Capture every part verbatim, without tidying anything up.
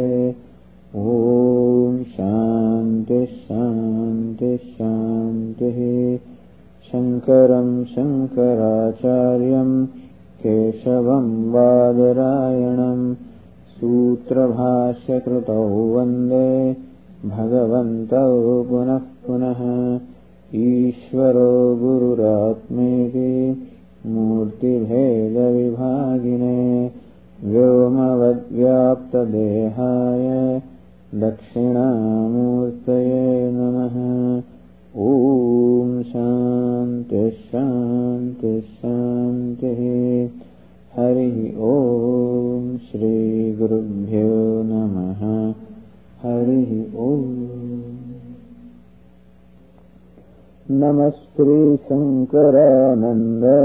Om Shanti Shanti Shanti. Shankaram Shankaracharyam Keshavam Badarayanam Sutra Bhashya Krutau Vande Bhagavantau Punah Punah. Ishvaro Gururatmeti Murti Bheda Vibhagine Vyomavadvyapta Dehaya Dakshinamurtaye Namaha. Om Shanti Shanti Shanti. Hari Om Shri Gurubhyo Namaha. Hari Om. Namaste Shankarananda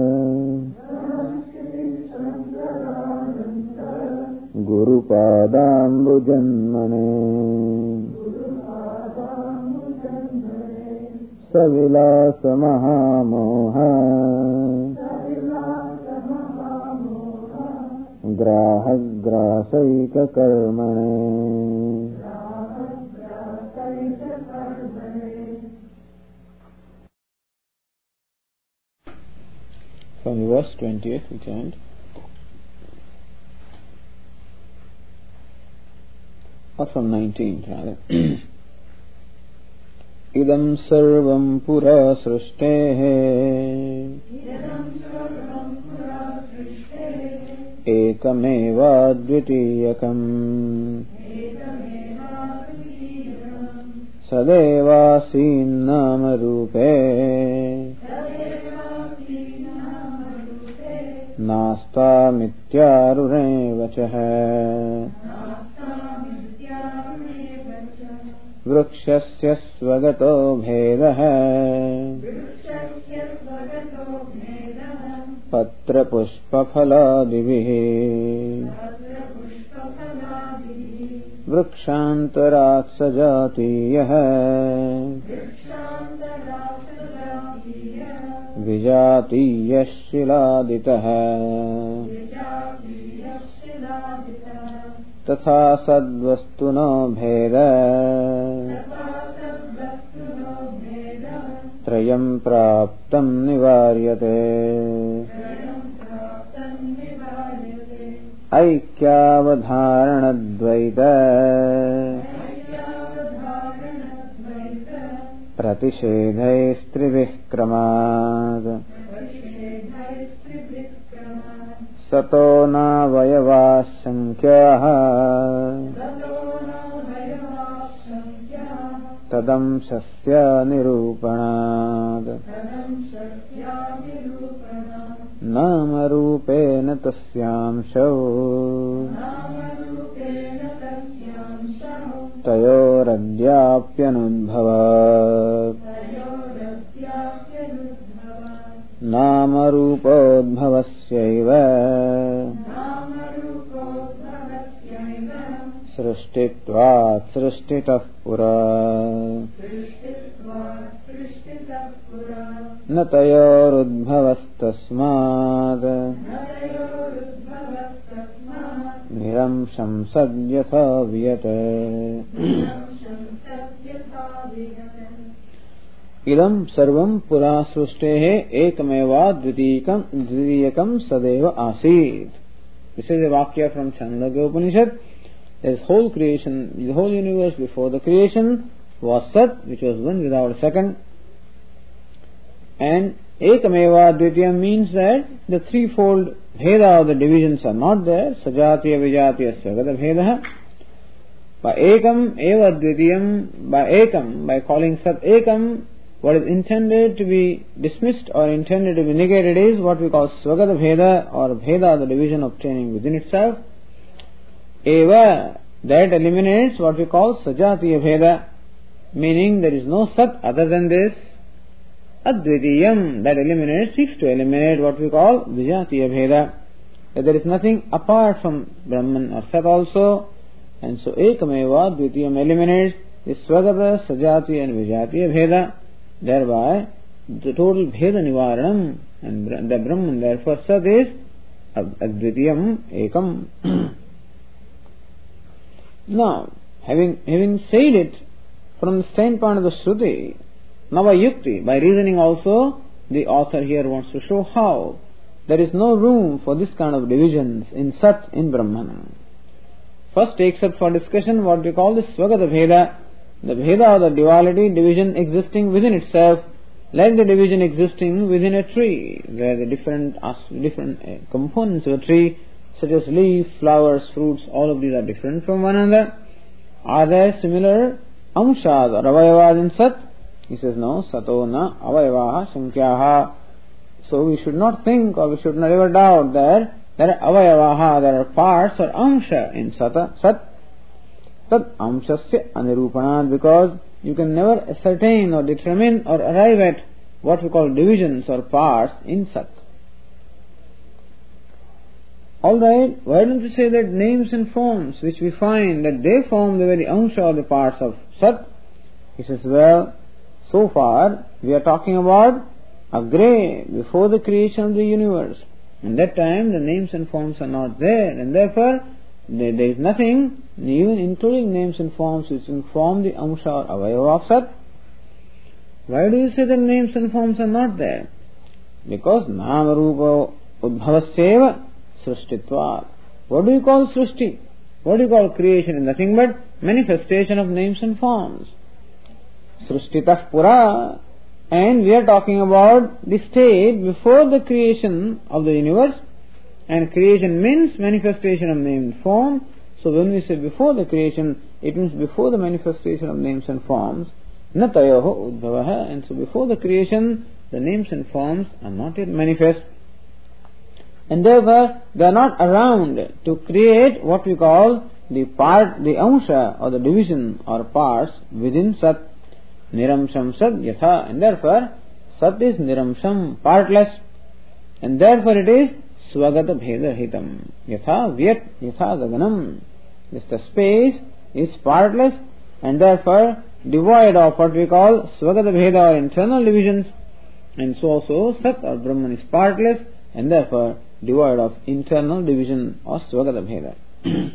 Gurupadambujanmane Savilasa Mahamoha Grahagrasaika Karmane. From verse twentieth we chant. Or from nineteenth rather. Idam sarvam pura srishtehe ekameva dvitiyakam sadevasin nama rupe Nasta mityarune vachaha. Vrukshasya svagato bhedaha patra pushpa phaladibhi vrukshantaraksha jatiyaha Vijatiyashiladitaha Tatha sadvastuno bheda Trayam praptam nivaryate Aikyavadharanadvaita Pratishedhaistrivih kramad Sato na vayavashankyaha Tadam sasya nirupanad Nama rupena tasyamsho Tayoradyapyanudbhavat Nama rupodbhavasyaiva Srishtitvat srishtitah pura Natayorudbhavastasmad Niramsham sadyatha viyate. Idam sarvam pura srustehe ekameva dvitiyakam dvitiyakam sadeva asid. This is a vakya from Chandogya Upanishad. This whole creation, the whole universe before the creation was Sat, which was one without a second. And ekameva dvitiyam means that the threefold bheda of the divisions are not there. Sajatiya, Vijatiya, Svagata bhedaha. By ekam eva dvitiyam, by ekam, by calling Sat ekam, what is intended to be dismissed or intended to be negated is what we call Svagata bheda or bheda, the division obtaining within itself. Eva, that eliminates what we call Sajatiya bheda, meaning there is no Sat other than this. Advitiyam, that eliminates, seeks to eliminate what we call Vijatiya bheda, that there is nothing apart from Brahman or Sat also. And so ekameva dvitiyam eliminates the Svagata, Sajatiya and Vijatiya bheda. Thereby the total bheda nivaranam, and the Brahman therefore Sat is Advitiyam ekam. Now, having having said it from the standpoint of the Shruti, Navayukti, by reasoning also, the author here wants to show how there is no room for this kind of divisions in Sat, in Brahman. First takes up for discussion what we call the Svagata Bheda, the Bheda or the duality, division existing within itself, like the division existing within a tree, where the different different uh, components of a tree, such as leaf, flowers, fruits, all of these are different from one another. Are there similar amshas or avayavas in Sat? He says no, sato na avayavaha sankyaha. So we should not think or we should not ever doubt that there are avayavaha, there are parts or amsha in Sata, Sat. Tat amshasya anirupanat, because you can never ascertain or determine or arrive at what we call divisions or parts in Sat. Alright, why don't we say that names and forms which we find that they form the very amsha or the parts of Sat? He says, well, so far we are talking about Agre, before the creation of the universe. And that time the names and forms are not there, and therefore there, there is nothing, even including names and forms, which inform the amsha or avayava of Sat. Why do you say that names and forms are not there? Because nama rupa udbhavasyeva srishtitvat. What do you call srishti? What do you call creation? Nothing but manifestation of names and forms. Srishtitah pura. And we are talking about the state before the creation of the universe, and creation means manifestation of name and form. So when we say before the creation, it means before the manifestation of names and forms. Na tayoho udbhavaha. And so before the creation, the names and forms are not yet manifest. And therefore, they are not around to create what we call the part, the amsha or the division or parts within Sat. Niramsham Sat yatha. And therefore, Sat is Niramsham, partless. And therefore it is Svagata Bheda Hitam. Yatha Vyat Yatha Gaganam. This the space is partless and therefore devoid of what we call Svagata Bheda or internal divisions. And so also Sat or Brahman is partless and therefore devoid of internal division or Svagata Bheda.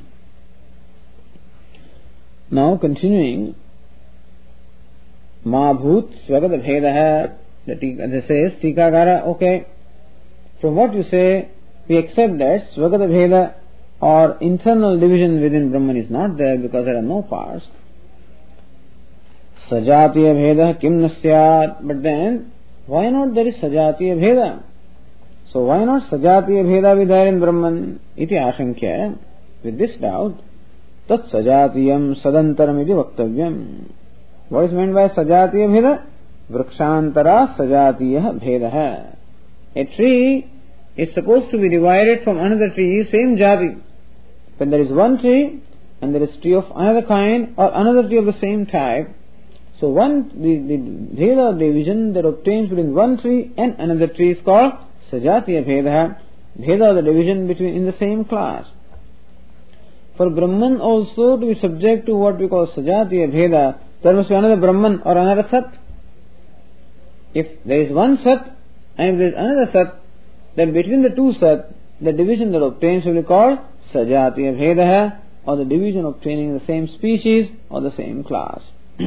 Now continuing, Ma bhut svagata bhedaha. That says Tikakara, okay, from what you say, we accept that svagata bheda or internal division within Brahman is not there because there are no parts. Sajatiya bheda kim nasyat. But then, why not there is sajatiya bheda? So why not sajatiya bheda be there in Brahman? Iti ashankya. With this doubt, tat sajatiyam sadantaram iti vaktavyam. What is meant by sajatiya bheda? Vrikshantara sajatiya bhedaha. A tree is supposed to be divided from another tree, same jati. When there is one tree and there is tree of another kind or another tree of the same type, so one the, the bheda division that obtains between one tree and another tree is called sajatiya bhedaha. Bheda, the division between in the same class. For Brahman also to be subject to what we call sajatiya bheda, there must be another Brahman or another Sat. If there is one Sat and if there is another Sat, then between the two Sat, the division that obtains will be called sajatiya bhedaha, or the division obtaining the same species or the same class.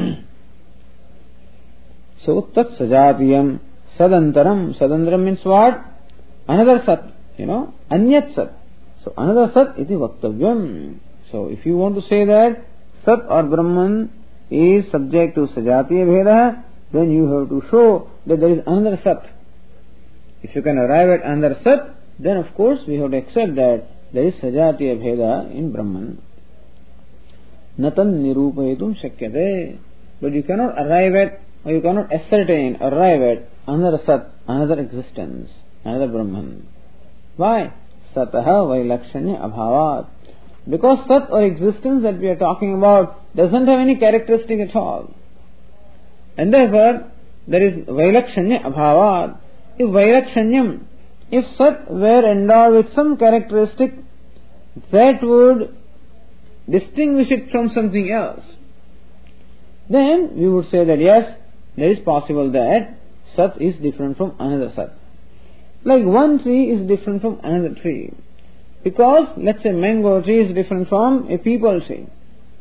So tat sajatiyam sadantaram. Sadantaram means what? Another Sat, you know, anyat Sat. So another Sat iti vaktavyam. So if you want to say that Sat or Brahman is subject to sajatiya bhedaha, then you have to show that there is another Sat. If you can arrive at another Sat, then of course we have to accept that there is sajatiya bheda in Brahman. Natan nirupayetum shakyate. But you cannot arrive at, or you cannot ascertain, arrive at another Sat, another existence, another Brahman. Why? Sataha vailakshanya abhavat. Because Sat or existence that we are talking about doesn't have any characteristic at all. And therefore, there is vailakshanya abhavat. If vailakshanyam, if Sat were endowed with some characteristic that would distinguish it from something else, then we would say that yes, there is possible that Sat is different from another Sat. Like one tree is different from another tree. Because, let's say, mango tree is different from a peepal tree.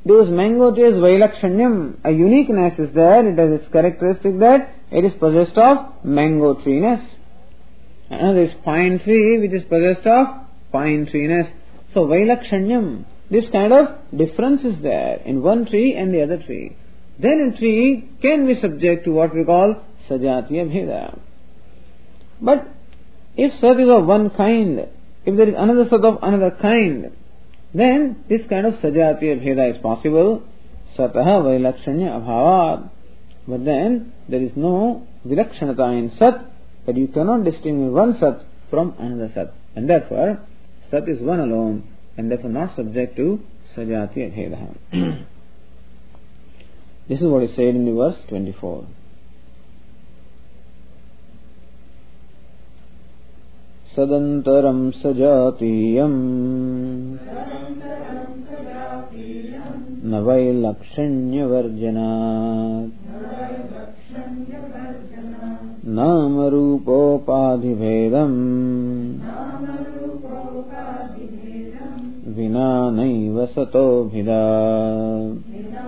those mango trees, Vailakshanyam, a uniqueness is there, it has its characteristic that it is possessed of mango treeness. Another is pine tree, which is possessed of pine treeness. So Vailakshanyam, this kind of difference is there in one tree and the other tree. Then a tree can be subject to what we call Sajatiya Bheda. But if Sat is of one kind, if there is another Sat of another kind, then this kind of Sajatiya Bheda is possible. Sataha Vailakshanya Abhavat. But then there is no Vilakshanata in Sat, that you cannot distinguish one Sat from another Sat. And therefore, Sat is one alone, and therefore not subject to Sajatiya Bheda. This is what is said in the verse twenty-four. Sadantaram sajatiyam navai lakshanya varjanat nama rupopadhi bhedam vina naiva sato bhida.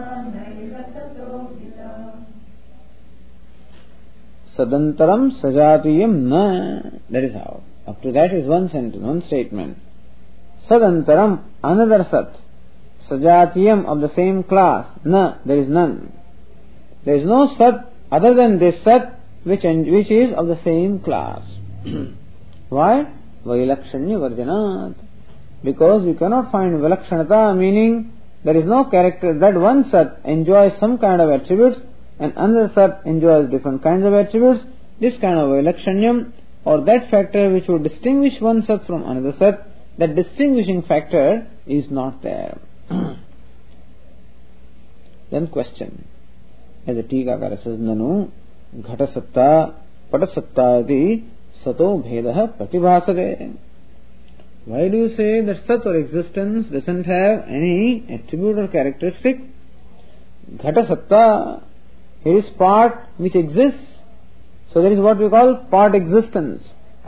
Sadantaram sajatiyam na. That is how. Up to that is one sentence, one statement. Sadantaram, another Sat. Sajatiyam, of the same class. Na, there is none. There is no Sat other than this Sat which, which is of the same class. Why? Vailakshanya varjanat. Because we cannot find Vilakshanata, meaning there is no character that one Sat enjoys some kind of attributes and another Sat enjoys different kinds of attributes. This kind of Vailakshanyam, or that factor which would distinguish one Sat from another Sat, that distinguishing factor is not there. Then question. As a Tikakara says, Nanu Ghatasatta Patasatta iti Sato Bhedaha Pratibhasate. Why do you say that Sat or existence doesn't have any attribute or characteristic? Ghatasatta, here is part which exists. So that is what we call part existence.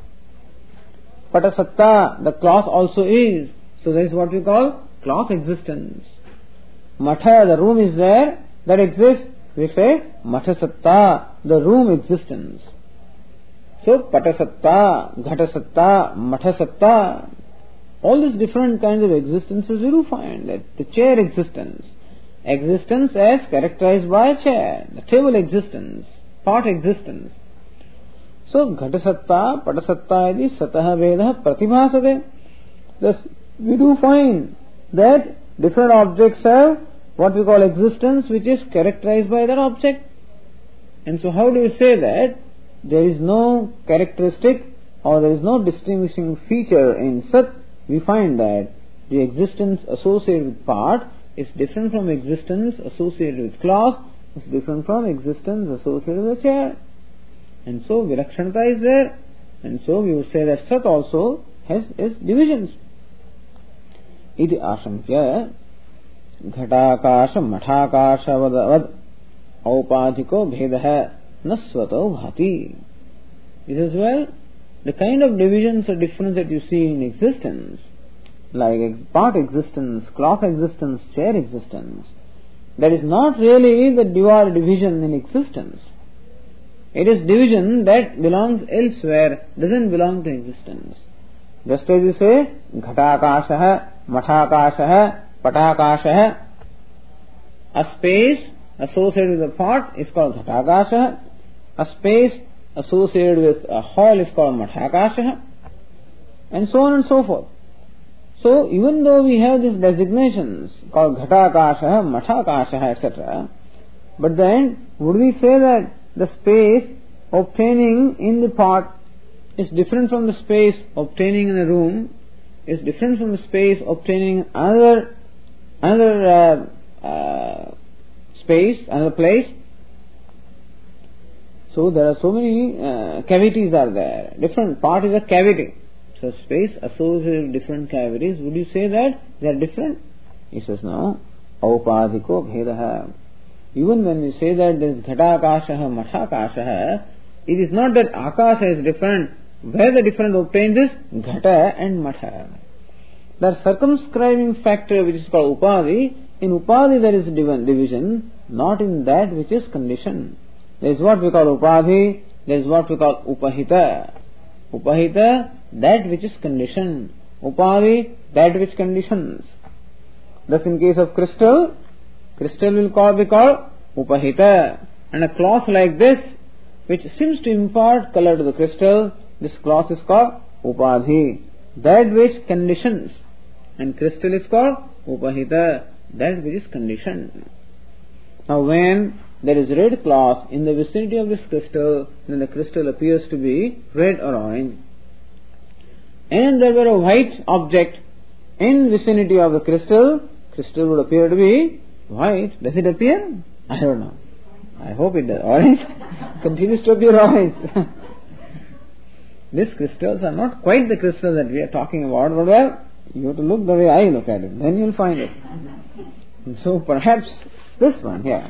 Patasatta, the cloth also is. So that is what we call cloth existence. Matha, the room is there, that exists. We say Mathasatta, the room existence. So Patasatta, Ghatasatta, Mathasatta, all these different kinds of existences you do find. That the chair existence, existence as characterized by a chair, the table existence, part existence. So, Ghatasatta, Patasatta iti Sataha Vedaha Pratibhasate. Thus, we do find that different objects have what we call existence, which is characterized by that object. And so, how do you say that there is no characteristic or there is no distinguishing feature in Sat? We find that the existence associated with part is different from existence associated with cloth, is different from existence associated with a chair. And so Vilakshanata is there, and so we would say that Sat also has its divisions. Iti ashankya ghatakasha mathakasha vad aupadhiko bhedaha nasvato bhati. This is well, the kind of divisions or difference that you see in existence, like part existence, cloth existence, chair existence, that is not really the division in existence. It is division that belongs elsewhere, doesn't belong to existence. Just as you say, Ghatakashaha, Mathakashaha, Patakashaha, a space associated with a part is called Ghatakashaha, a space associated with a hall is called Mathakashaha, and so on and so forth. So, even though we have these designations called Ghatakashaha, Mathakashaha, et cetera, but then, would we say that the space obtaining in the part is different from the space obtaining in a room, is different from the space obtaining another another uh, uh, space, another place? So there are so many uh, cavities are there. Different part is a cavity. So space associated with different cavities, would you say that they are different? He says no. Aupadhiko bhedaha. Even when we say that there is Ghatakashaha, Mathakashaha, it is not that Akasha is different. Where the difference obtained is Ghata and Matha. The circumscribing factor which is called Upadhi in Upadhi there is division, not in that which is conditioned. There is what we call Upadhi, there is what we call Upahita. Upahita, that which is conditioned. Upadhi, that which conditions. Thus in case of crystal, crystal will call, be called Upahita. And a cloth like this, which seems to impart color to the crystal, this cloth is called Upadhi, that which conditions. And crystal is called Upahita, that which is conditioned. Now when there is red cloth in the vicinity of this crystal, then the crystal appears to be red or orange. And there were a white object in vicinity of the crystal, crystal would appear to be white. Does it appear? I don't know. I hope it does. Orange continues to appear orange. These crystals are not quite the crystals that we are talking about, but well, you have to look the way I look at it, then you will find it. And so perhaps this one here.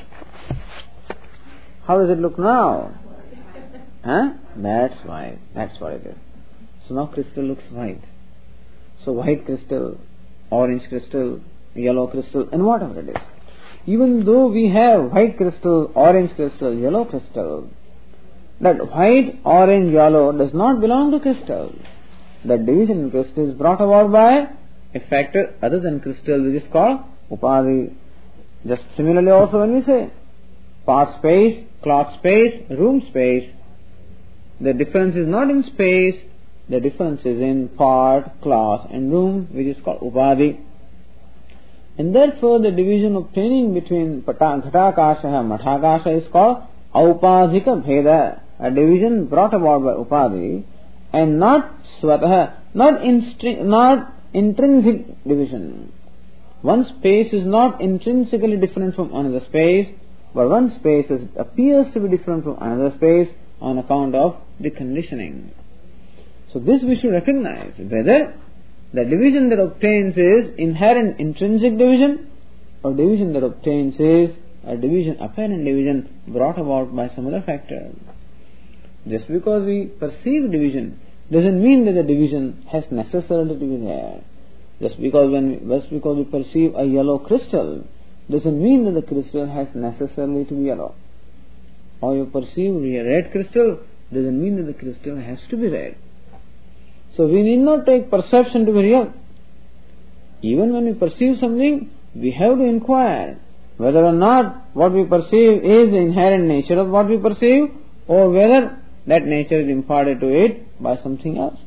How does it look now? Huh? That's white. That's what it is. So now crystal looks white. So white crystal, orange crystal, yellow crystal, and whatever it is. Even though we have white crystal, orange crystal, yellow crystal, that white, orange, yellow does not belong to crystal. That division in crystal is brought about by a factor other than crystal, which is called Upadhi. Just similarly also when we say part space, clock space, room space, the difference is not in space, the difference is in part, class and room, which is called Upadhi. And therefore the division obtaining between Ghatakasha and Mathakasha is called Aupadhika Bheda, a division brought about by Upadhi, and not Swataha, not, instri- not intrinsic division. One space is not intrinsically different from another space, but one space is, appears to be different from another space on account of the conditioning. So this we should recognize, whether the division that obtains is inherent intrinsic division, or division that obtains is a division, apparent division brought about by some other factor. Just because we perceive division doesn't mean that the division has necessarily to be there. Just because when just because we perceive a yellow crystal doesn't mean that the crystal has necessarily to be yellow. Or you perceive a red crystal doesn't mean that the crystal has to be red. So we need not take perception to be real. Even when we perceive something, we have to inquire whether or not what we perceive is the inherent nature of what we perceive, or whether that nature is imparted to it by something else.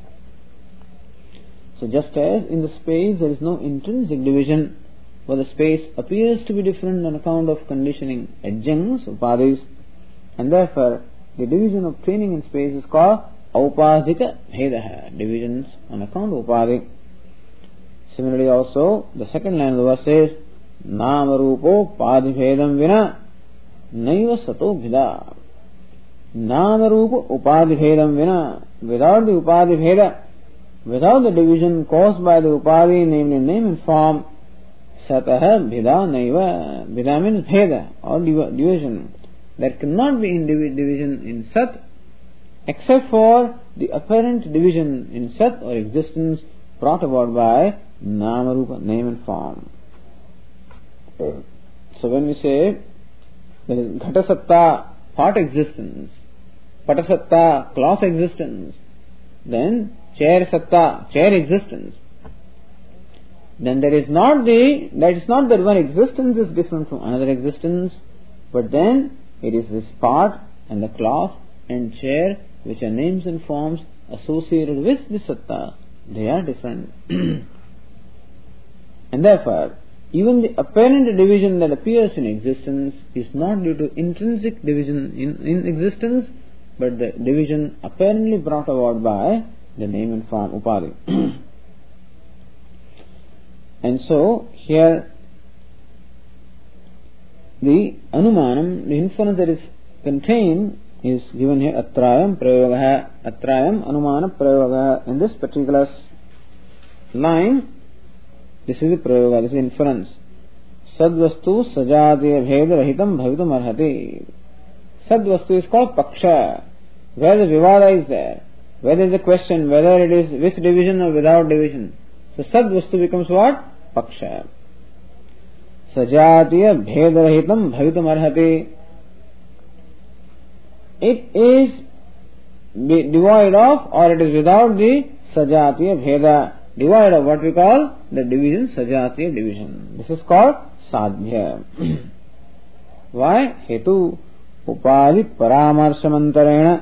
So just as in the space there is no intrinsic division, but the space appears to be different on account of conditioning adjuncts, upadhis, and therefore the division obtaining in space is called Aupadhika Bhedaha, divisions on account of upadhi. Similarly also, the second line of the verse says, Nama Rupo Padhi Bhedam Vina Naiva Sato Bheda. Nama Rupa Upadhi Bhedam Vina, without the Upadhi Bheda, without the division caused by the Upadhi, namely name and form, Sataha Bheda Naiva. Bheda means Bheda, or division. There cannot be division in Sat, except for the apparent division in Sat or existence brought about by Nama Rupa, name and form. So when we say there is Ghatasatta, part existence, Patasatta, cloth existence, then chair satta, chair existence, then there is not the, that is not that one existence is different from another existence, but then it is this part and the cloth and chair which are names and forms associated with the satta. They are different. And therefore, even the apparent division that appears in existence is not due to intrinsic division in, in existence, but the division apparently brought about by the name and form upadhi. And so here the anumanam, the inference that is contained, is given here atrayam prayogaha, atrayam anumana prayogaha. In this particular line, this is the prayoga, this is inference. Sadvastu sajatiya bheda rahitam bhavitam arhati. Sadvastu is called paksha, where the vivada is there, where there is a question whether it is with division or without division. So sadvastu becomes what? Paksha. sajatiya bhedaраhitam bhavitum arhati. It is devoid of, or it is without the sajatiya bheda, devoid of what we call the division, sajatiya division. This is called sadhya. Why? Hetu upadi paramarsamantarena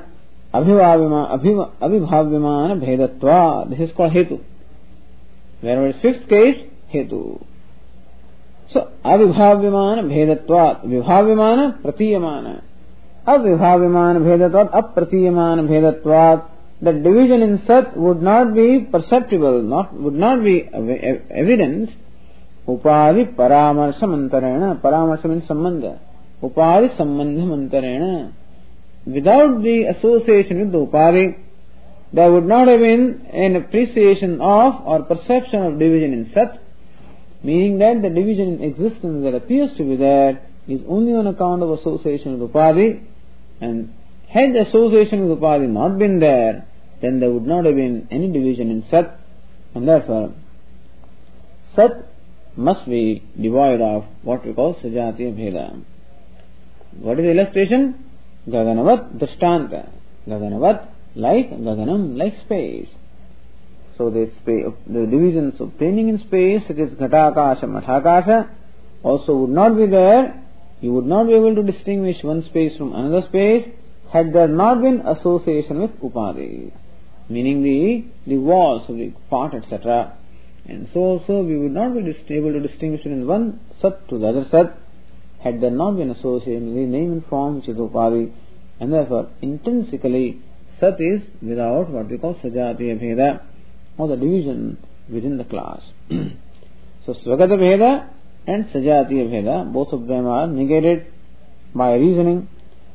abhibhavyamana bhedatva. This is called hetu. Wherever it's fifth case, hetu. So, abhibhavyamana bhedatva. Vibhavyamana pratiyamana. Abhibhavyamana bhedatva, apratiyamana bhedatva. The division in sat would not be perceptible, not would not be evident. Upadi paramarsamantarena. Paramarsa means sambandha. Upadi sambandhamantarena. Without the association with the upadi, there would not have been an appreciation of or perception of division in sat, meaning that the division in existence that appears to be there is only on account of association with upadi, and had the association with upadi not been there, then there would not have been any division in sat, and therefore sat must be devoid of what we call sajatiya bheda. What is the illustration? Gaganavat drishtanta. Gaganavat, like gaganam, like space. So the space, the divisions obtaining in space, such as ghatakasha, mathakasha, also would not be there. You would not be able to distinguish one space from another space had there not been association with upadi, meaning the the walls of the part, et cetera. And so also we would not be able to distinguish between one sat to the other sat had there not been association with the name and form, which is upadi, and therefore intrinsically sat is without what we call sajatiya bheda, or the division within the class. So swagata bheda and sajatiya bheda, both of them are negated by reasoning.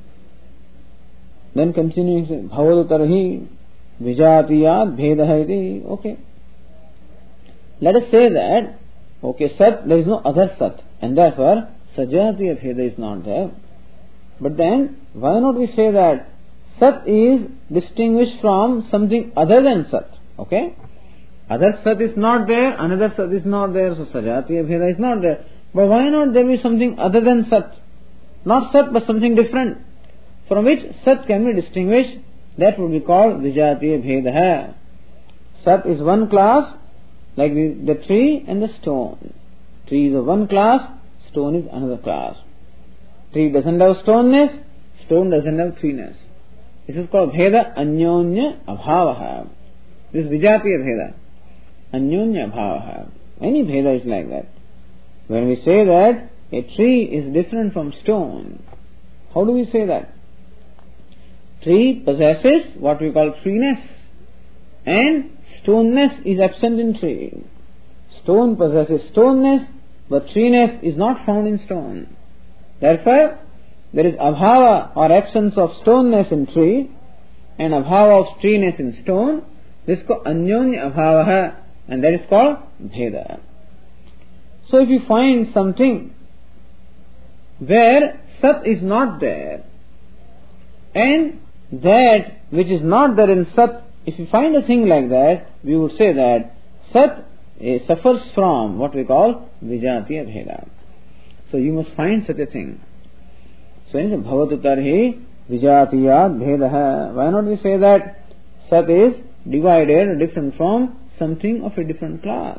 Then continuing, bhavadutarhi vijatiyat bhedah iti. Okay. Let us say that, okay, sat, there is no other sat, and therefore sajatiya bheda is not there. But then, why not we say that sat is distinguished from something other than sat? Okay? Other sat is not there, another sat is not there, so sajatiya bheda is not there. But why not there be something other than sat? Not sat, but something different, from which sat can be distinguished. That would be called vijatiya bheda. Sat is one class, like the, the tree and the stone. Tree is of one class, stone is another class. Tree doesn't have stoneness, stone doesn't have treeness. This is called bheda anyonya abhavaha. This is vijatiya bheda. Anyonya abhavaha. Any bheda is like that. When we say that a tree is different from stone, how do we say that? Tree possesses what we call treeness, and stoneness is absent in tree. Stone possesses stoneness, but treeness is not found in stone. Therefore, there is abhava or absence of stoneness in tree, and abhava of treeness in stone. This is called anyonya abhavaha, and that is called bheda. So if you find something where sat is not there, and that which is not there in sat, if you find a thing like that, we would say that sat uh, suffers from what we call vijatiya bheda. So you must find such a thing. So in bhavatu tarhi vijatiyat bhedah. Why not we say that sat is divided or different from something of a different class?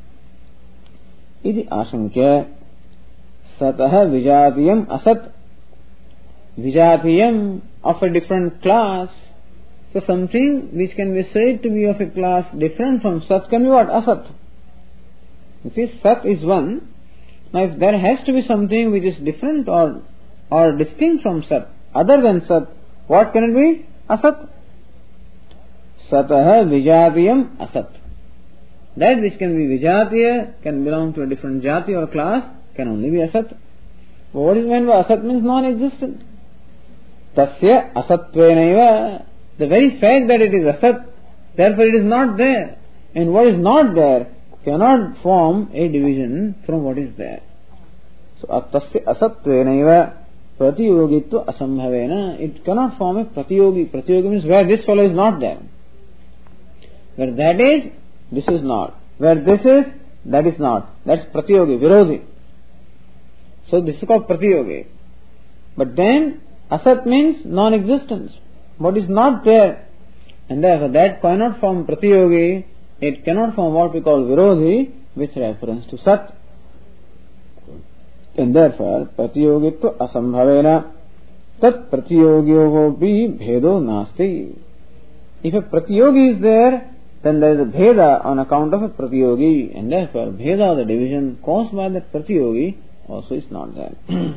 Iti asankya satah vijatiyam asat. Vijatiyam of a different class. So something which can be said to be of a class different from sat can be what? Asat. You see, sat is one. Now if there has to be something which is different or or distinct from sat, other than sat, what can it be? Asat. Satah vijatiyam asat. That which can be vijatiya, can belong to a different jati or class, can only be asat. But what is meant by asat means non-existent. Tasya asatvenaiva. The very fact that it is asat, therefore it is not there. And what is not there cannot form a division from what is there. So tasya asatvenaiva pratiyogitva asambhavena. It cannot form a pratiyogi. Pratiyogi means where this fellow is not there. Where that is, this is not. Where this is, that is not. That's pratiyogi, virodhi. So this is called Pratiyogi. But then Asat means non-existence. What is not there. And therefore that cannot form Pratiyogi. It cannot form what we call Virodhi with reference to Sat. And therefore Pratiyogitva asambhavena tat pratiyogyogopi bhedo nasti. If a Pratiyogi is there, then there is a Bheda on account of a Pratiyogi, and therefore Bheda, the division caused by that Pratiyogi, also is not there.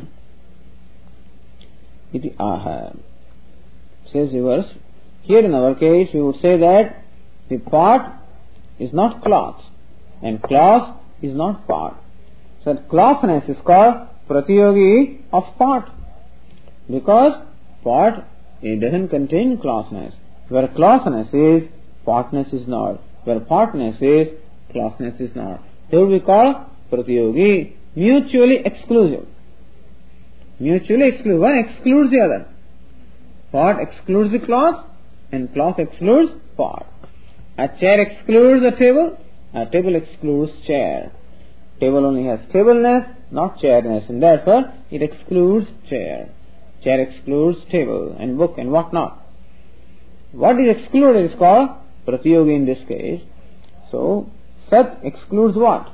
Iti aha. Says the verse, here in our case we would say that the part is not cloth, and cloth is not part. So that clothness is called Pratiyogi of part, because part, it doesn't contain clothness. Where clothness is, partness is not. Where partness is, clothness is not. They will be called Pratiyogi, mutually exclusive. Mutually exclusive. One excludes the other. Part excludes the cloth, and cloth excludes part. A chair excludes a table, a table excludes chair. Table only has tableness, not chairness, and therefore it excludes chair. Chair excludes table and book and what not. What is excluded is called Pratiyogi in this case. So, Sat excludes what?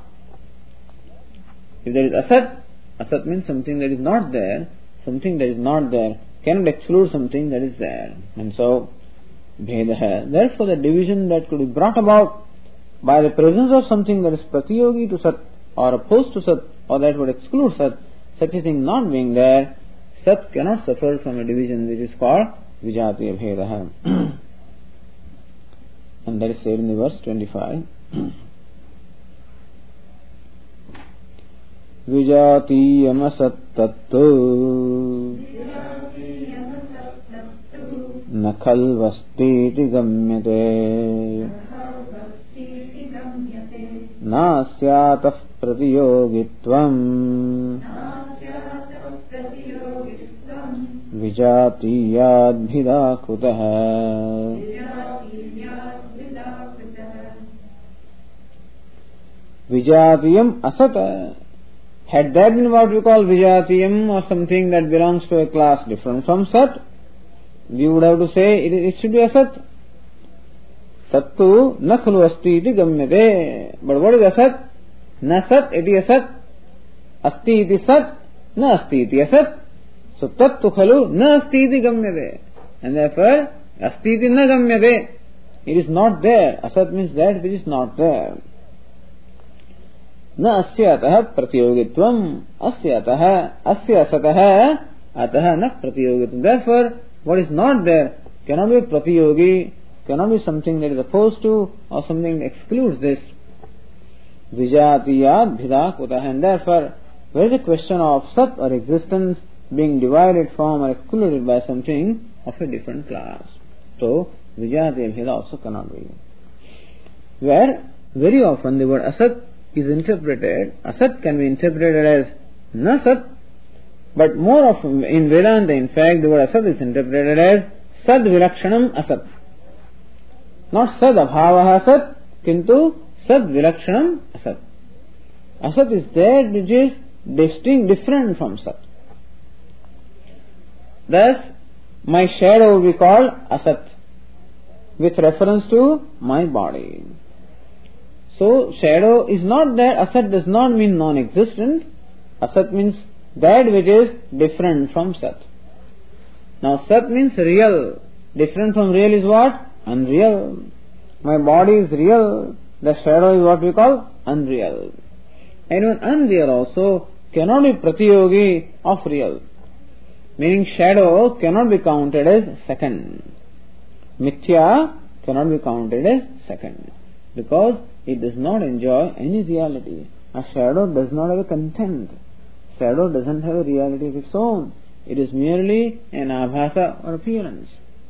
If there is Asat, Asat means something that is not there. Something that is not there cannot exclude something that is there. And so, Bhedaha. Therefore, the division that could be brought about by the presence of something that is Pratiyogi to Sat or opposed to Sat or that would exclude Sat, such a thing not being there, Sat cannot suffer from a division which is called Vijatiya Bhedaha. And that is said in the verse twenty-five. Vijatiyam asattattu nakhalvastiti gamyate nasyatah pratiyogitvam vijatiyadbhida kutah. Vijatiyam asata. Had that been what we call Vijatiyam or something that belongs to a class different from Sat, we would have to say it, it should be Asat. Sattu na khalu asti iti gamyate. But what is Asat? Na Sat iti Asat. Asti iti Sat. Na asti iti Asat. So tattu khalu na asti iti gamyate. And therefore asti iti na gamyate. It is not there. Asat means that which is not there. न अस्य अतः प्रतियोगित्वम अस्य अतः अस्य असतः अतः न प्रतियोगित्वम. Therefore, what is not there cannot be pratiyogi, cannot be something that is opposed to or something that excludes this. Vijatiyad bhida kutah. And therefore, where is the question of sat or existence being divided from or excluded by something of a different class? So, Vijatiya bhida also cannot be. Where very often the word asat is interpreted, Asat can be interpreted as Nasat, but more often in Vedanta, in fact, the word Asat is interpreted as Sad Vilakshanam Asat. Not Sad Abhavaha Asat, kintu Sad Vilakshanam Asat. Asat is that which is distinct, different from Sat. Thus, my shadow will be called Asat, with reference to my body. So, shadow is not there. Asat does not mean non-existent. Asat means that which is different from Sat. Now, Sat means real. Different from real is what? Unreal. My body is real. The shadow is what we call unreal. And even unreal also cannot be pratiyogi of real. Meaning shadow cannot be counted as second. Mithya cannot be counted as second. Because it does not enjoy any reality. A shadow does not have a content. Shadow doesn't have a reality of its own. It is merely an abhasa or appearance.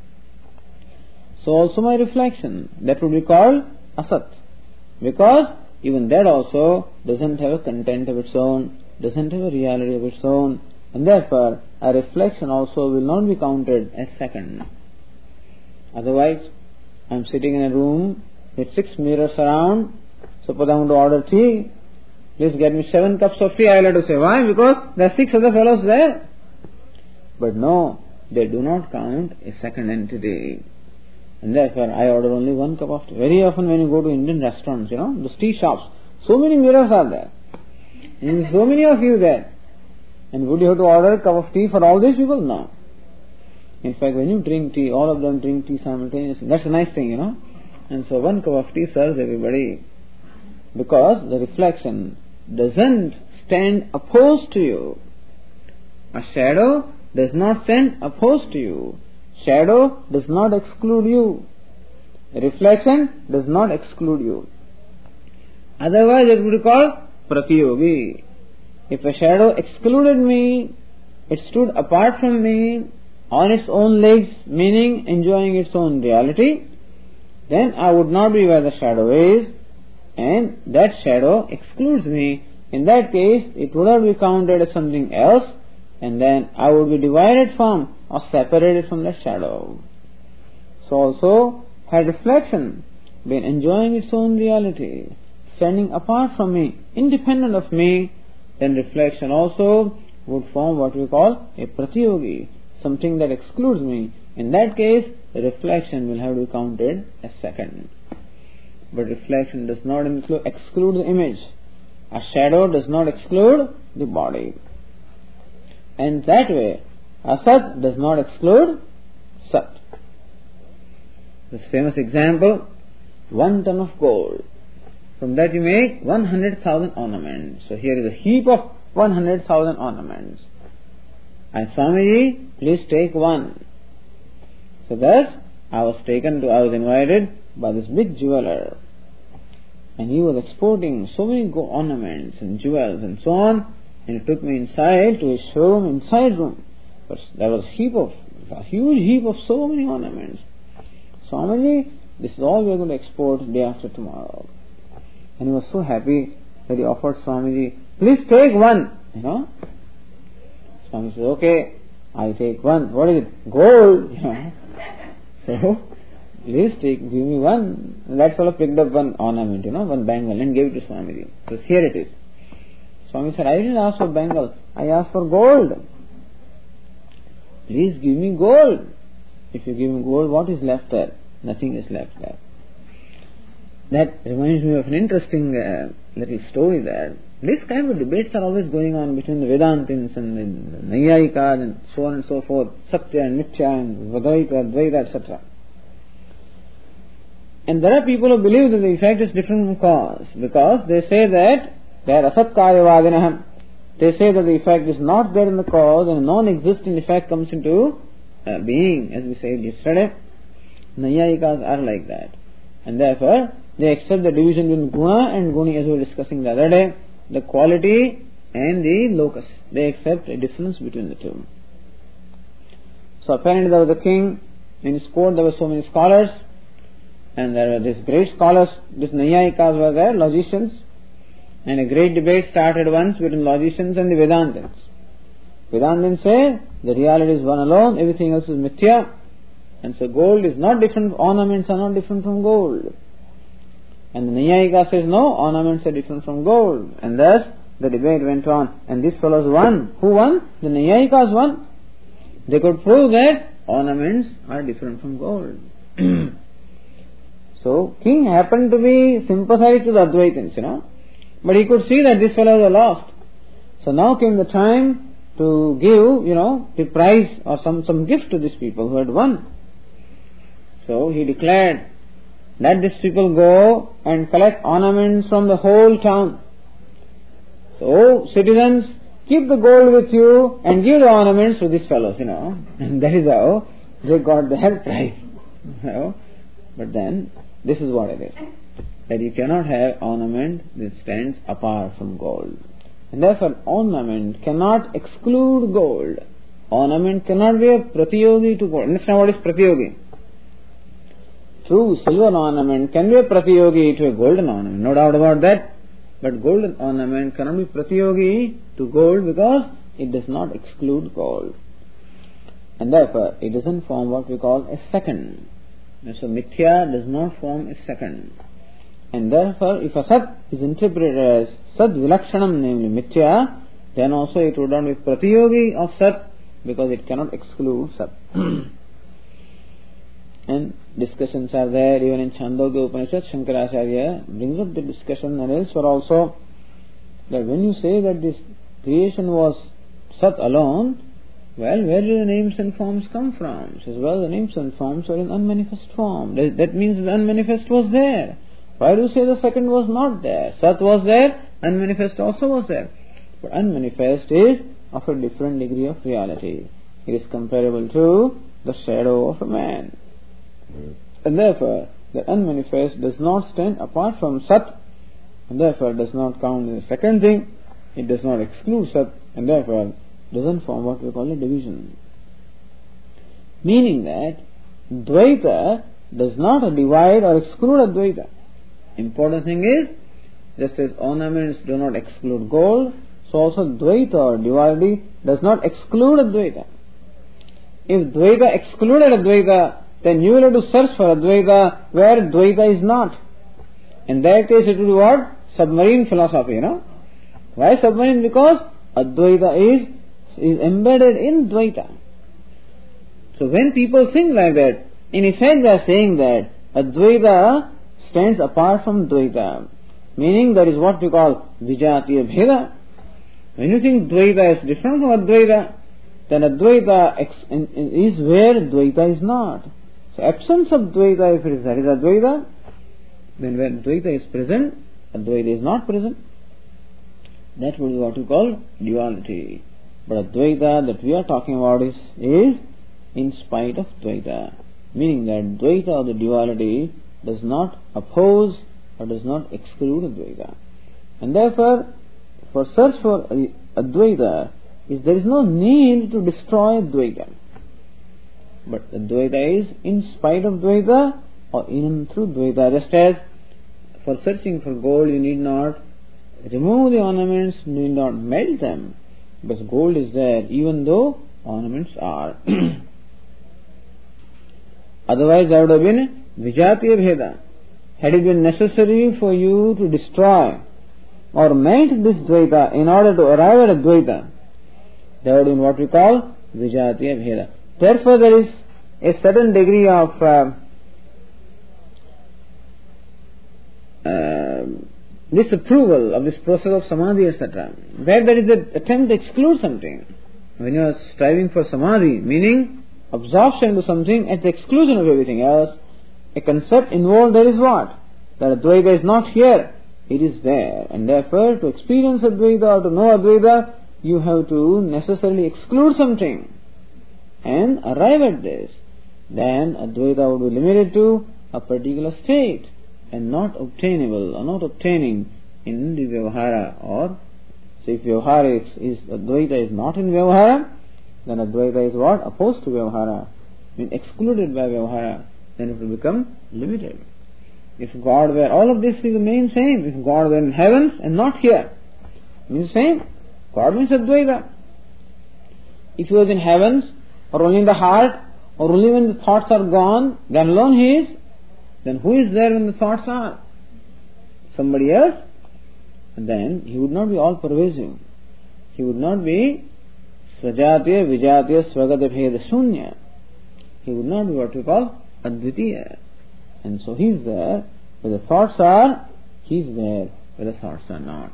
So also my reflection, that would be called asat. Because even that also doesn't have a content of its own, doesn't have a reality of its own, and therefore a reflection also will not be counted as second. Otherwise, I am sitting in a room with six mirrors around. Suppose I want to order tea. please get me seven cups of tea, I will have to say, why? Because there are six other fellows there. But no, they do not count a second entity. And therefore, I order only one cup of tea. Very often when you go to Indian restaurants, you know, those tea shops, so many mirrors are there. And so many of you there. And would you have to order a cup of tea for all these people? No. In fact, when you drink tea, all of them drink tea simultaneously. That's a nice thing, you know. And so one cup of tea serves everybody. Because the reflection doesn't stand opposed to you. A shadow does not stand opposed to you. Shadow does not exclude you. A reflection does not exclude you. Otherwise it would be called pratiyogi. If a shadow excluded me, it stood apart from me on its own legs, meaning enjoying its own reality, then I would not be where the shadow is, and that shadow excludes me. In that case, it would not be counted as something else, and then I would be divided from or separated from the shadow. So also, had reflection been enjoying its own reality, standing apart from me, independent of me, then reflection also would form what we call a pratiyogi, something that excludes me. In that case, the reflection will have to be counted as second. But reflection does not include, exclude the image. A shadow does not exclude the body. And that way, asat does not exclude sat. This famous example, one ton of gold. From that you make one hundred thousand ornaments. So here is a heap of one hundred thousand ornaments. And Swamiji, please take one. So thus, I was taken to, I was invited by this big jeweler. And he was exporting so many gold ornaments and jewels and so on. And he took me inside to his showroom, inside room. But there was a heap of, a huge heap of so many ornaments. Swamiji, this is all we are going to export day after tomorrow. And he was so happy that he offered Swamiji, please take one, you know. Swami said, okay, I take one. What is it? Gold, you know. So, please take, give me one. And that fellow picked up one ornament, you know, one bangle and gave it to Swamiji. So here it is. Swami said, I didn't ask for bangle, I asked for gold. Please give me gold. If you give me gold, what is left there? Nothing is left there. That reminds me of an interesting uh, little story there. This kind of debates are always going on between the Vedantins and the Naiyayikas and so on and so forth, Satya and Mithya and Advaita, Advaita, et cetera. And there are people who believe that the effect is different from cause, because they say that they are asatkaryavadinah. They say that the effect is not there in the cause and a non-existent effect comes into uh, being, as we said yesterday. Naiyayikas are like that. And therefore, they accept the division between guna and guni, as we were discussing the other day, the quality and the locus. They accept a difference between the two. So apparently there was a king, in his court there were so many scholars, and there were these great scholars, these Naiyayikas were there, logicians, and a great debate started once between logicians and the Vedantins. Vedantins say the reality is one alone, everything else is mithya, and so gold is not different, ornaments are not different from gold. And the Naiyayikas says no, ornaments are different from gold. And thus the debate went on. And these fellows won. Who won? The Naiyayikas won. They could prove that ornaments are different from gold. So king happened to be sympathetic to the Advaitins, you know. But he could see that these fellows are lost. So now came the time to give, you know, the prize or some, some gift to these people who had won. So he declared, let these people go and collect ornaments from the whole town. So, citizens, keep the gold with you and give the ornaments to these fellows, you know. And that is how they got the head prize. You know. But then, this is what it is. That you cannot have ornament that stands apart from gold. And therefore, ornament cannot exclude gold. Ornament cannot be a pratiyogi to gold. Understand what is pratiyogi? True silver ornament can be a pratiyogi to a golden ornament, no doubt about that. But golden ornament cannot be pratiyogi to gold because it does not exclude gold. And therefore, it doesn't form what we call a second. And so, mithya does not form a second. And therefore, if a Sat is interpreted as Sad Vilakshanam, namely Mithya, then also it would not be Pratiyogi of Sat, because it cannot exclude Sat. And discussions are there even in Chandogya Upanishad. Shankaracharya brings up the discussion, and elsewhere also, that when you say that this creation was Sat alone, well, where do the names and forms come from? He says, well, the names and forms are in unmanifest form. That, that means the unmanifest was there. Why do you say the second was not there? Sat was there, unmanifest also was there. But unmanifest is of a different degree of reality. It is comparable to the shadow of a man. And therefore, the unmanifest does not stand apart from Sat, and therefore does not count as the second thing. It does not exclude Sat, and therefore doesn't form what we call a division. Meaning that Dvaita does not divide or exclude Advaita. Important thing is, just as ornaments do not exclude gold, so also Dvaita or duality does not exclude Advaita. If Dvaita excluded Advaita, then you will have to search for Advaita where Dvaita is not. In that case it will be what? Submarine philosophy, you know. Why submarine? Because Advaita is, is embedded in Dvaita. So when people think like that, in effect they are saying that Advaita stands apart from Dvaita. Meaning that is what we call Vijatiya Bheda. When you think Dvaita is different from Advaita, then Advaita is where Dvaita is not. So absence of Dvaita, if it is, that is Advaita, then when Dvaita is present, Advaita is not present. That would be what we call duality. But Advaita that we are talking about is, is in spite of Dvaita. Meaning that Dvaita or the duality does not oppose or does not exclude Advaita. And therefore, for search for Advaita, is there is no need to destroy Advaita. But Advaita is in spite of Dvaita or in through Dvaita. Just as for searching for gold, you need not remove the ornaments, you need not melt them, because gold is there even though ornaments are. Otherwise there would have been Vijatiya Bheda. Had it been necessary for you to destroy or melt this Dvaita in order to arrive at Advaita, there would be what we call Vijatiya Bheda. Therefore there is a certain degree of uh, uh, disapproval of this process of Samadhi, et cetera. Where there is an attempt to exclude something. When you are striving for Samadhi, meaning absorption into something at the exclusion of everything else, a concept involved there is what? That Advaita is not here, it is there. And therefore, to experience Advaita or to know Advaita, you have to necessarily exclude something and arrive at this. Then Advaita would be limited to a particular state and not obtainable or not obtaining in the Vyavahara. Or, so if Vyavahara is, is Advaita is not in Vyavahara, then Advaita is what? Opposed to Vyavahara. I mean excluded by Vyavahara, then it will become limited. If God were, all of this is the main same. If God were in heavens and not here, it means same. God means Advaita. If He was in heavens, or only in the heart, or only when the thoughts are gone, then alone He is. Then who is there when the thoughts are? Somebody else? And then He would not be all pervasive. He would not be Svajatiya, Vijatiya, Svagata Bheda Shunya. He would not be what we call Advitiya. And so He is there where the thoughts are, He is there where the thoughts are not.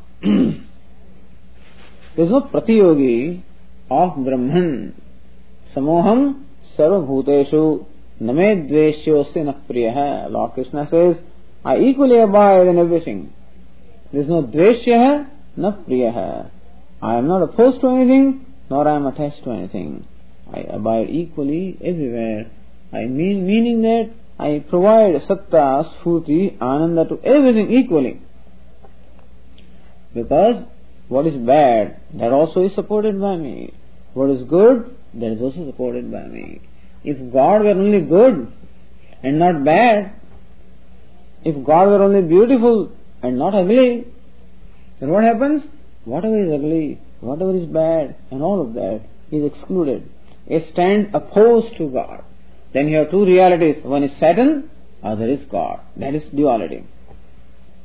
There is no Pratiyogi of Brahman. Samoham sarvabhuteshu name dveshyosya na priyaha. Lord Krishna says, I equally abide in everything. There is no dveshya na priyaha. I am not opposed to anything, nor I am attached to anything. I abide equally everywhere. I mean, meaning that I provide satta, sfuti, ananda to everything equally. Because what is bad, that also is supported by me. What is good, that is also supported by me. If God were only good and not bad, if God were only beautiful and not ugly, then what happens? Whatever is ugly, whatever is bad, and all of that is excluded. It stands opposed to God. Then you have two realities. One is Satan, other is God. That is duality.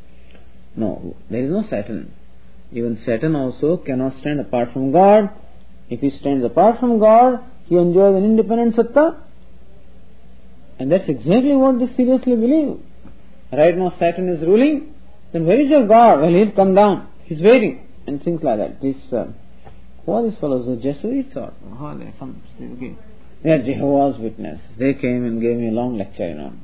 No, there is no Saturn. Even Saturn also cannot stand apart from God. If he stands apart from God, he enjoys an independent satta. And that's exactly what they seriously believe. Right now Saturn is ruling, then where is your God? Well, he'll come down. He's waiting. And things like that. This, uh, who are these fellows? The Jesuits or who are they? Some, okay. They are Jehovah's Witness. They came and gave me a long lecture, you know.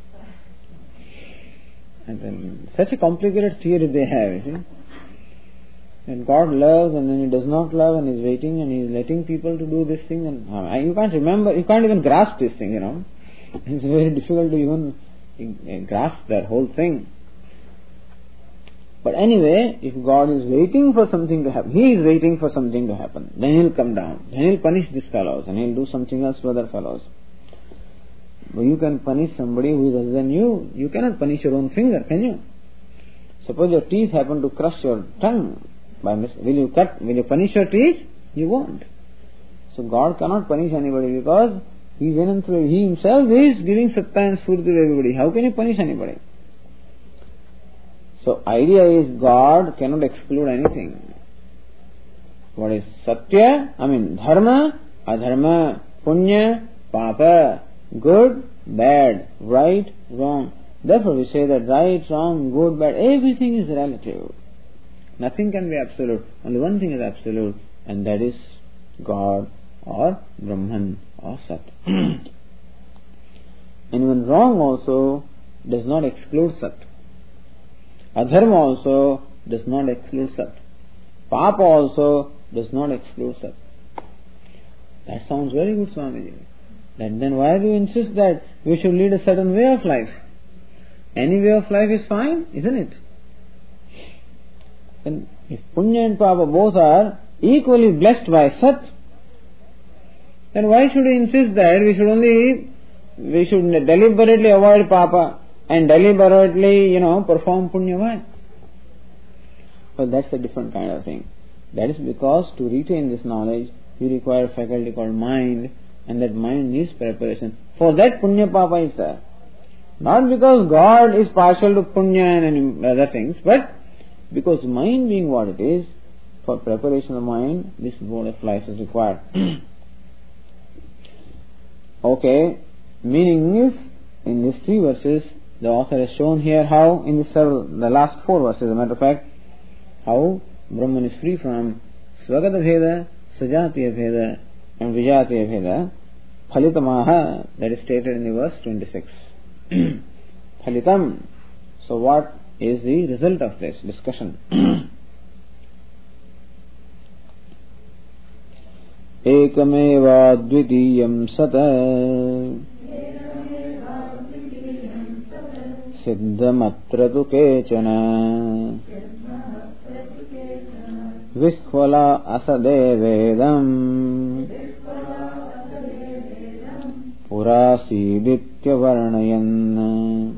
And then such a complicated theory they have, you see. And God loves and then He does not love and He's waiting and He's letting people to do this thing and uh, you can't remember, you can't even grasp this thing, you know. It's very difficult to even uh, grasp that whole thing. But anyway, if God is waiting for something to happen, He is waiting for something to happen, then He'll come down, then He'll punish these fellows and He'll do something else to other fellows. But you can punish somebody who is other than you. You cannot punish your own finger, can you? Suppose your teeth happen to crush your tongue. By mis- will you cut? Will you punish your teeth? You won't. So God cannot punish anybody because He is in and through. He Himself is giving satta and spurti to everybody. How can He punish anybody? So idea is God cannot exclude anything. What is satya? I mean dharma, adharma, punya, papa, good, bad, right, wrong. Therefore we say that right, wrong, good, bad, everything is relative. Nothing can be absolute. Only one thing is absolute, and that is God or Brahman or Sat. And even wrong also does not exclude Sat. Adharma also does not exclude Sat. Papa also does not exclude Sat. That sounds very good, Swamiji. Then, then why do you insist that we should lead a certain way of life? Any way of life is fine, isn't it? Then if Punya and Papa both are equally blessed by Sat, then why should we insist that we should only, we should deliberately avoid Papa and deliberately, you know, perform Punya? Why? Well, that's a different kind of thing. That is because to retain this knowledge, we require a faculty called mind, and that mind needs preparation. For that Punya Papa is there. Not because God is partial to Punya and other things, but because mind being what it is, for preparation of mind, this mode of life is required. Okay, meaning is, in these three verses, the author has shown here how, in the, several, the last four verses, as a matter of fact, how Brahman is free from Svagata Bheda, Sajatiya Bheda, and Vijatiya Bheda, Phalitamaha, that is stated in the verse twenty-six. Phalitam. So what is the result of this discussion? Ekameva dvitiyam sata siddhamatra tu kechana vishvala asadevedam purasiditya varnayan.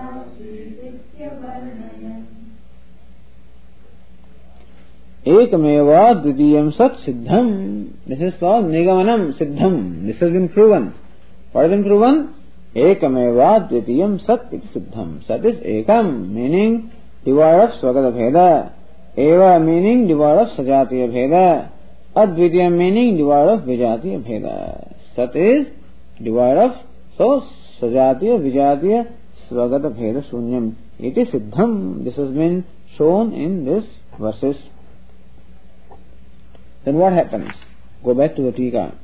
Ekameva dvitiyam sat siddham. This is called Nigamanam Siddham. This has been proven. What has been proven? Ekameva dvitiyam sat is siddham. Sat is ekam, meaning devoid of Svagata Bheda. Eva meaning devoid of Sajatiya Bheda. Advitiyam meaning devoid of Vijatiya Bheda. Sat is devoid of, so Sajatiya, Vijatiya, Svagata Bheda Shunyam. It is siddham. This has been shown in these verses. Then what happens? Go back to the Tika.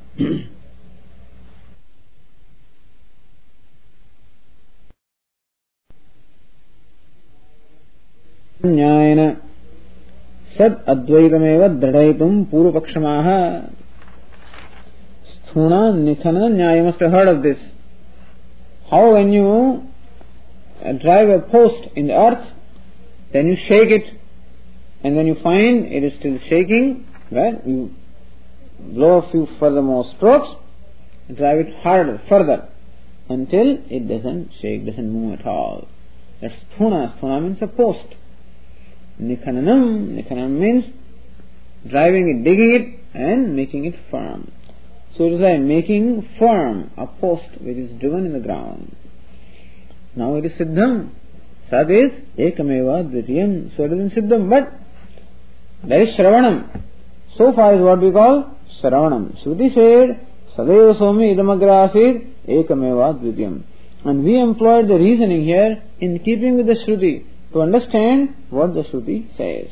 Nyayana Sad Advaitameva Dradaitum Purupakshamaha Sthuna Nithana Nyaya. You must have heard of this. How when you drive a post in the earth, then you shake it, and when you find it is still shaking, well, you blow a few furthermore strokes, and drive it harder, further, until it doesn't shake, doesn't move at all. That's sthuna. Sthuna means a post. Nikhananam. Nikhananam means driving it, digging it, and making it firm. So it is like making firm a post which is driven in the ground. Now it is siddham. Sat is Ekameva Dvitiyam. So it is in Siddham. But there is Shravanam. So far is what we call Shravanam. Shruti said, Sadeva Somi Idamagrasid Ekameva Dvitiyam. And we employed the reasoning here in keeping with the Shruti to understand what the Shruti says.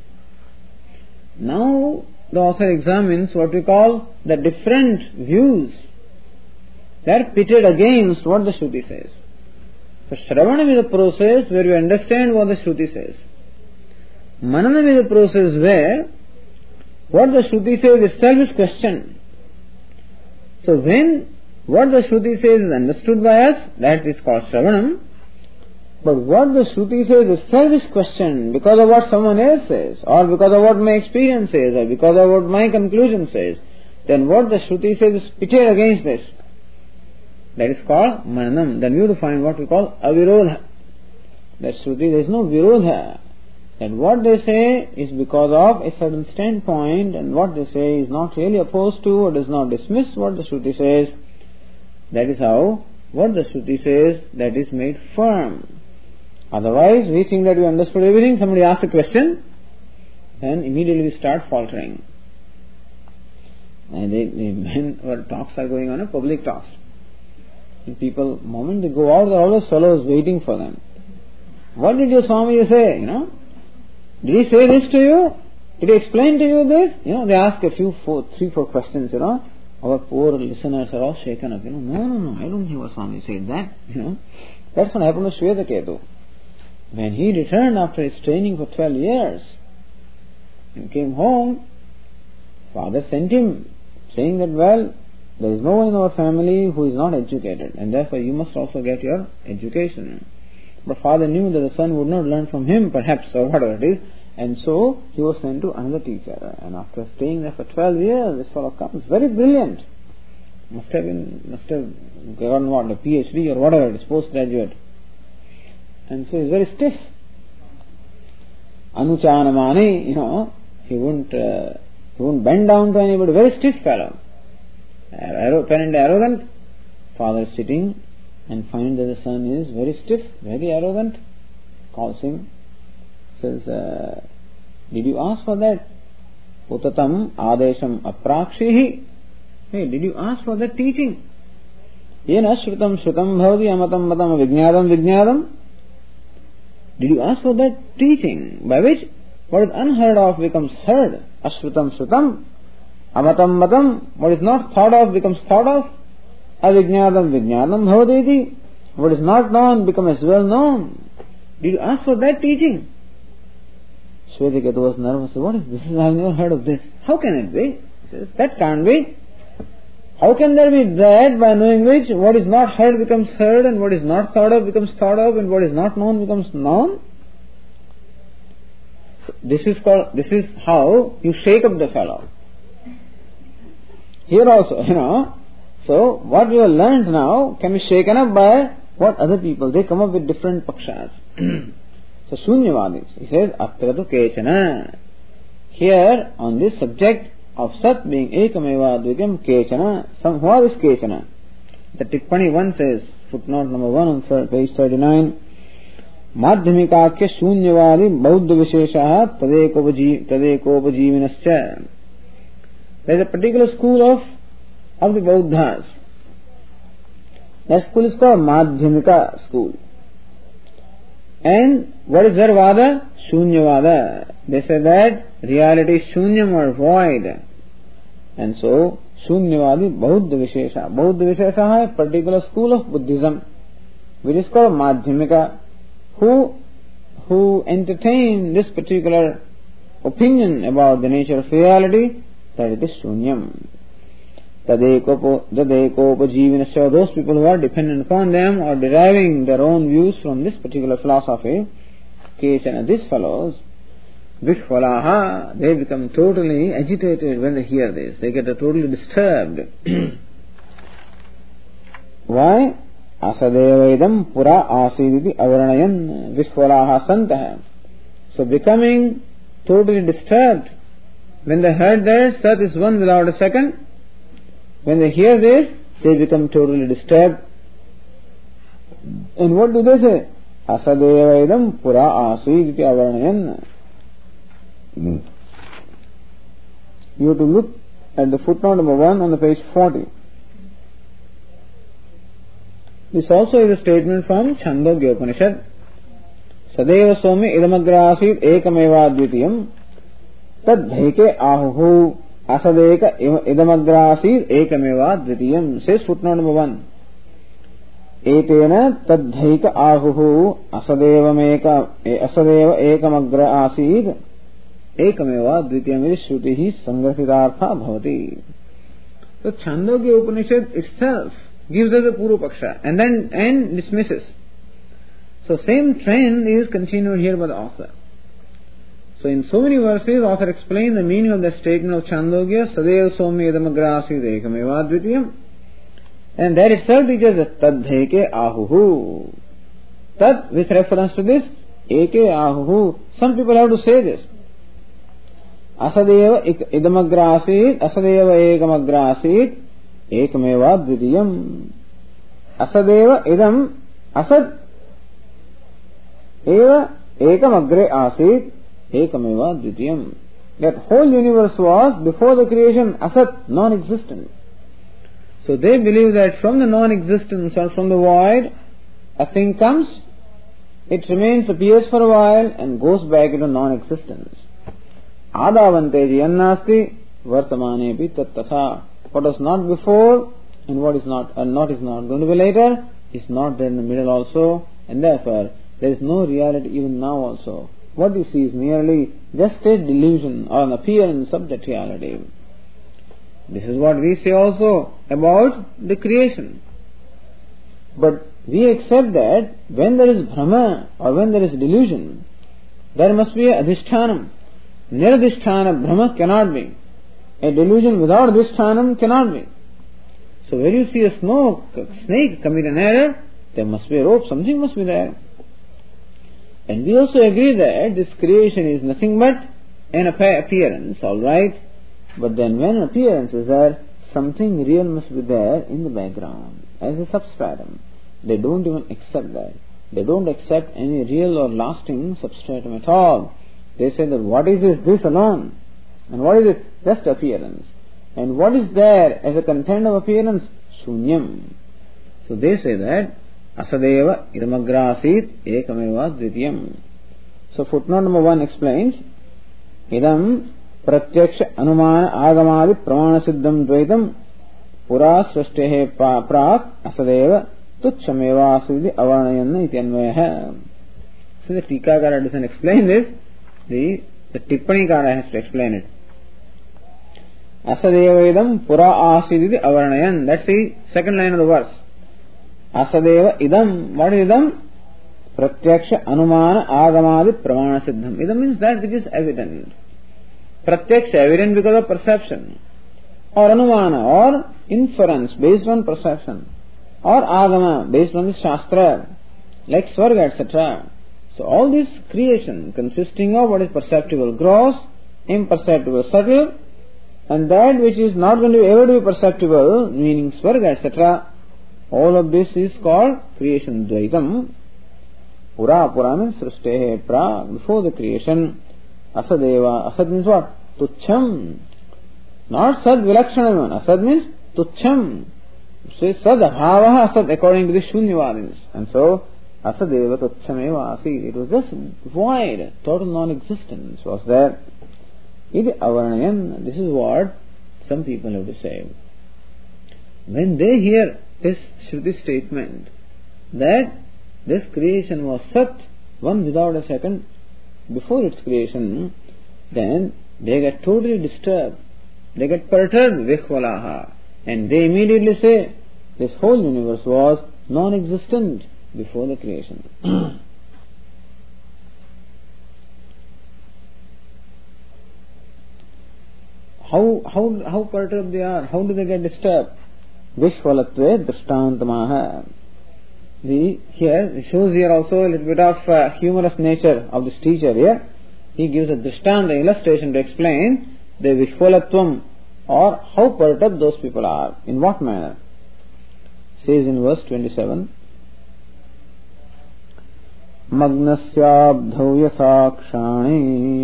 Now the author examines what we call the different views. They are pitted against what the Shruti says. So Shravanam is a process where you understand what the Shruti says. Mananam is a process where what the Shruti says itself is questioned. So when what the Shruti says is understood by us, that is called Shravanam. But what the Shruti says itself is questioned because of what someone else says, or because of what my experience says, or because of what my conclusion says. Then what the Shruti says is pitted against this. That is called Mananam. Then you will find what we call Avirodha. That Shruti, there is no Virodha. That what they say is because of a certain standpoint, and what they say is not really opposed to or does not dismiss what the Shruti says. That is how what the Shruti says, that is made firm. Otherwise, we think that we understood everything. Somebody asks a question, then immediately we start faltering. And they, they, when our talks are going on, a public talks, and people, the moment they go out, there are always fellows waiting for them. What did your Swami say? You know, did he say this to you? Did he explain to you this? You know, they ask a few, four, three, four questions. You know, our poor listeners are all shaken up. You know, no, no, no, I don't think our Swami said that. You know, that's what happened to Shvetaketu. When he returned after his training for twelve years and came home, father sent him saying that, well, there is no one in our family who is not educated, and therefore you must also get your education. But father knew that the son would not learn from him, perhaps, or whatever it is, and so he was sent to another teacher. And after staying there for twelve years, this fellow comes, very brilliant. Must have been, must have gotten what, a PhD or whatever it is, postgraduate. And so he's very stiff. Anuchanamani, you know, he wouldn't, uh, he wouldn't bend down to anybody, very stiff fellow. Apparently arrogant. Father is sitting and finds that the son is very stiff, very arrogant. Calls him, says, uh, did you ask for that? Utatam adesham aprakshihi. Hey, did you ask for that teaching? Yena shrutam shrutam bhavati amatam matam vijnadam vijnadam. Did you ask for that teaching by which what is unheard of becomes heard? Ashrutam shrutam. Amatam matam. What is not thought of becomes thought of. Avijnadam vijnadam bhavati. What is not known becomes well known. Did you ask for that teaching? Shvetaketu was nervous. What is this? I have never heard of this. How can it be? He says, that can't be. How can there be that by knowing which what is not heard becomes heard, and what is not thought of becomes thought of, and what is not known becomes known? This is called, this is how you shake up the fellow. Here also, you know, so what we have learned now can be shaken up by what other people, they come up with different pakshas. So Shunyavadis, he says, Atratu Kechana. Here on this subject of Sat being Ekameva Dvityam Kechana, some, what is Kechana? The Tippani one says, footnote number one on page thirty-nine, Madhyamikakya Shunyavadi Bauddha Visheshaha Tadekopajīvinascha. There is a particular school of, of the Bauddhas. That school is called Madhyamika school. And what is their vada? Shunyavada. They say that reality is shunyam or void. And so, Shunyavadi Bauddha Vishesha. Bauddha Vishesha is a particular school of Buddhism, which is called Madhyamika, who, who entertain this particular opinion about the nature of reality, that it is shunyam. Tadekopajīvinasya, those people who are dependent upon them or deriving their own views from this particular philosophy, Kechana, these fellows, Vishwalaha, they become totally agitated when they hear this. They get totally disturbed. Why? Asadevaidam pura asiditi avaranayan Vishwalaha santah. So becoming totally disturbed when they heard that Sat is one without a second, when they hear this, they become totally disturbed. And what do they say? Asadeva idam pura asid iti avarnayan. You have to look at the footnote number one on the page forty. This also is a statement from Chandogya Upanishad. Sadeva Somi idamagra asid ekameva advitiyam tadbheke ahuhu asadeka idamagra asid ekameva advitiyam. Says footnote number one. Etena tadbheka ahuhu asadevameka asadeva ekamagra asid ekameva advitiyam is shruti sangrasitartha bhavati. So Chandogya Upanishad itself gives us a Purva Paksha and then and dismisses. So same trend is continued here by the author. So in so many verses, author explains the meaning of the statement of Chandogya, Sadeva Somi Edamagra Asid Ekameva Advitiyam, and that itself teaches that Tadheke Ahuhu. Tad, with reference to this, Eke Ahuhu. Some people have to say this. Asadeva Idamagra Asid, Asadeva Ekamagra Asid, Ekameva Advitiyam. Asadeva Idam Asad Eva Ekamagre Asid Ekameva Dvitiyam. That whole universe was, before the creation, Asat, non-existent. So they believe that from the non-existence or from the void, a thing comes, it remains, appears for a while, and goes back into non-existence. Adavante jiyannasti vartamanepi tattatha. What was not before and what is not, and not is not going to be later, is not there in the middle also, and therefore there is no reality even now also. What you see is merely just a delusion or an appearance of that reality. This is what we say also about the creation. But we accept that when there is Brahma or when there is delusion, there must be a adhishthanam. Niradhisthana Brahma cannot be. A delusion without adhishthanam cannot be. So when you see a snow, snake commit an error, there must be a rope, something must be there. And we also agree that this creation is nothing but an appearance, alright? But then when an appearance is there, something real must be there in the background, as a substratum. They don't even accept that. They don't accept any real or lasting substratum at all. They say that what is this? This alone. And what is it? Just appearance. And what is there as a content of appearance? Shunyam. So they say that Asadeva idamagrasit ekameva dvitiyam. So footnote number one explains, idam pratyaksha anumana agamadi pramana siddham dvaitam pura srashtehe prak asadeva tuchameva asudi avarnayanna iti anvayaha. So the Tikakara doesn't explain this, the, the Tippanikara has to explain it. Asadeva idam pura asiditi avarnayan. That's the second line of the verse. Asadeva idam. What is idam? Pratyaksha anumana agamadi pramana siddham. Idam means that which is evident. Pratyaksha, evident because of perception. Or anumana, or inference based on perception. Or agama, based on the shastra, like swarga, et cetera. So all this creation consisting of what is perceptible gross, imperceptible subtle, and that which is not going to be able to be perceptible, meaning swarga, et cetera, all of this is called creation dvaitam. Pura, pura means srishtehe pra, before the creation. Asadeva, asad means what? Tucham. Not sad vilakshanam. Asad means tucham. Say sad abhavaha asad according to the Shunyavadins. And so, asadeva tuchameva asid. It was just void, total non-existence was there. Iti avarnayan. This is what some people have to say. When they hear this Shruti statement that this creation was Sat, one without a second, before its creation, then they get totally disturbed. They get perturbed, Vihvalaha. And they immediately say, this whole universe was non-existent before the creation. how, how, how perturbed they are? How do they get disturbed? Vishvalatve drishtantamaha. The, here, it shows here also a little bit of uh, humorous nature of this teacher here. He gives a drishtanta, illustration to explain the vishvalatvam, or how perturbed those people are. In what manner? Says in verse twenty-seven, मग्नस्याब्धौ यथाक्षाणि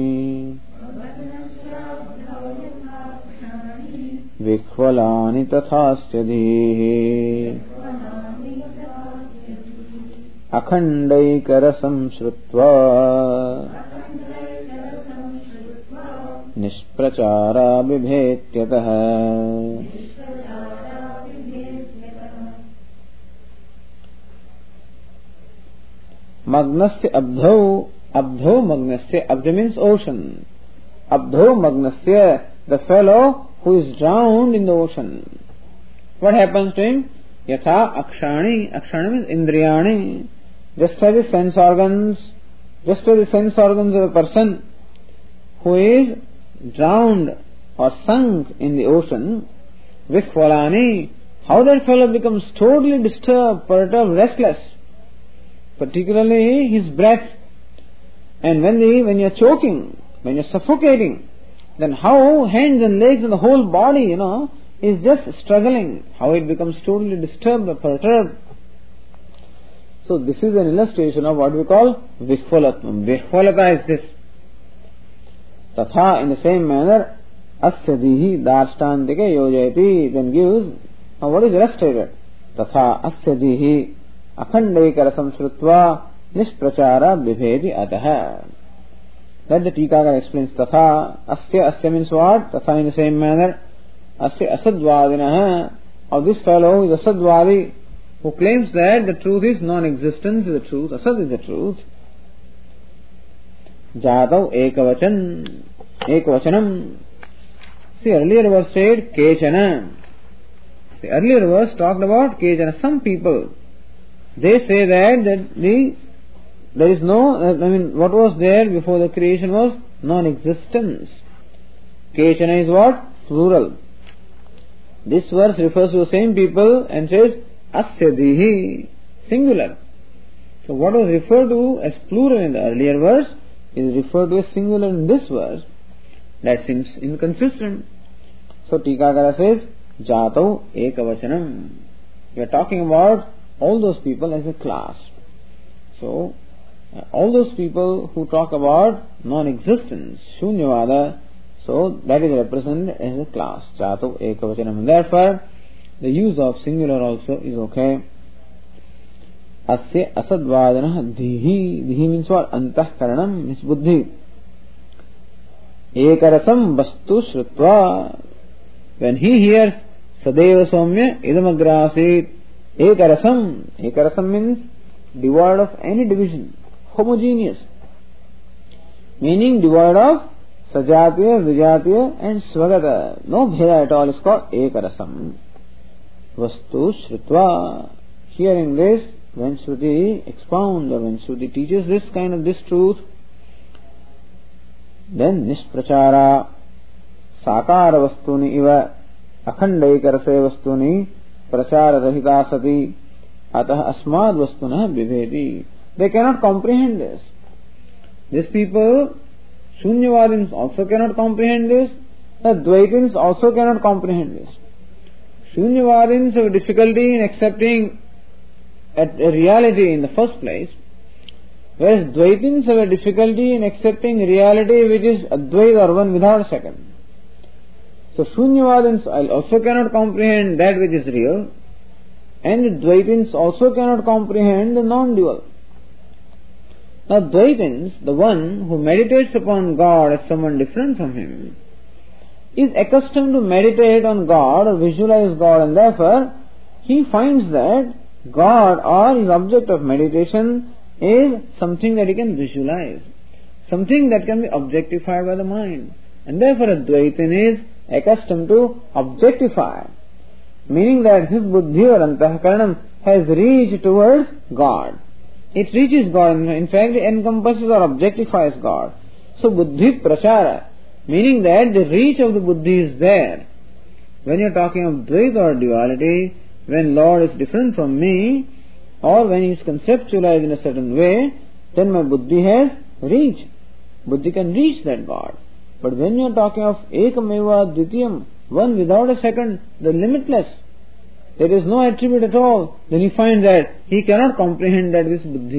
विह्वलानि तथास्य धीः अखण्डैकरसं श्रुत्वा निष्प्रचारा बिभेत्यतः मग्नस्य अब्धौ अब्धौ मग्नस्य abdha means ocean abdho magnasya the fellow who is drowned in the ocean. What happens to him? Yatha akshani akshani means indriyani, just as the sense organs just as the sense organs of a person who is drowned or sunk in the ocean. Vihvalani, how that fellow becomes totally disturbed, perturbed, restless, particularly his breath. And when the when you're choking, when you're suffocating, then how hands and legs and the whole body, you know, is just struggling, how it becomes totally disturbed or perturbed. So this is an illustration of what we call vihvalatvam. Vihvalata is this. Tatha, in the same manner, asya dihi darstantike yojayati, then gives now what is illustrated. Tatha asya dihi अखंडैकरसं श्रुत्वा निष्प्रचारा बिभेति अतः. That the Tikakara explains. Tatha asya, asya means what? Tatha in the same manner. Asya asadvadinah, of this fellow who is asadvadi, who claims that the truth is non-existence is the truth, asad is the truth. Jatav ekavachan, ekavachanam. See, earlier verse said kechana. The earlier verse talked about kechana, some people. They say that, that the there is no, I mean, what was there before the creation was non-existence. Kechana is what? Plural. This verse refers to the same people and says asya dihi, singular. So what was referred to as plural in the earlier verse is referred to as singular in this verse. That seems inconsistent. So Tikakara says jatau ekavachanam. We are talking about all those people as a class. So, uh, all those people who talk about non-existence, Shunyavada, so that is represented as a class. Jatav ekavachanam. Therefore, the use of singular also is okay. Asya asadvadanah dhihi. Dhihi means what? Antahkaranam means buddhi. Ekarasam vastu shrutva. When he hears Sadeva Somya idamagrasit. Ekarasam. Ekarasam means devoid of any division, homogeneous, meaning devoid of sajatiya, vijatiya and svagata. No bheda at all is called ekarasam. Vastu shrutva. Hearing this, when Shruti expounds or when Shruti teaches this kind of this truth, then nisprachara sakara vastuni iva akhandaikarase vastuni prachara rahita sati atah asmad vastuna bivedi. They cannot comprehend this. These people, Shunyavadins also cannot comprehend this. The Dvaitins also cannot comprehend this. Shunyavadins have difficulty in accepting a, a reality in the first place, whereas Dvaitins have a difficulty in accepting reality which is Advaita or one without a second. So Shunyavadins also cannot comprehend that which is real, and the Dvaitins also cannot comprehend the non-dual. Now Dvaitins, the one who meditates upon God as someone different from him, is accustomed to meditate on God or visualize God, and therefore he finds that God or his object of meditation is something that he can visualize, something that can be objectified by the mind, and therefore a Dvaitin is accustomed to objectify, meaning that his buddhi or antahkaranam has reached towards God. It reaches God, in fact it encompasses or objectifies God. So buddhi prachara, meaning that the reach of the buddhi is there. When you are talking of Dvaita or duality, when Lord is different from me, or when he is conceptualized in a certain way, then my buddhi has reached. Buddhi can reach that God. But when you are talking of ekameva dvitiyam, one without a second, the limitless, there is no attribute at all, then you find that he cannot comprehend that this buddhi,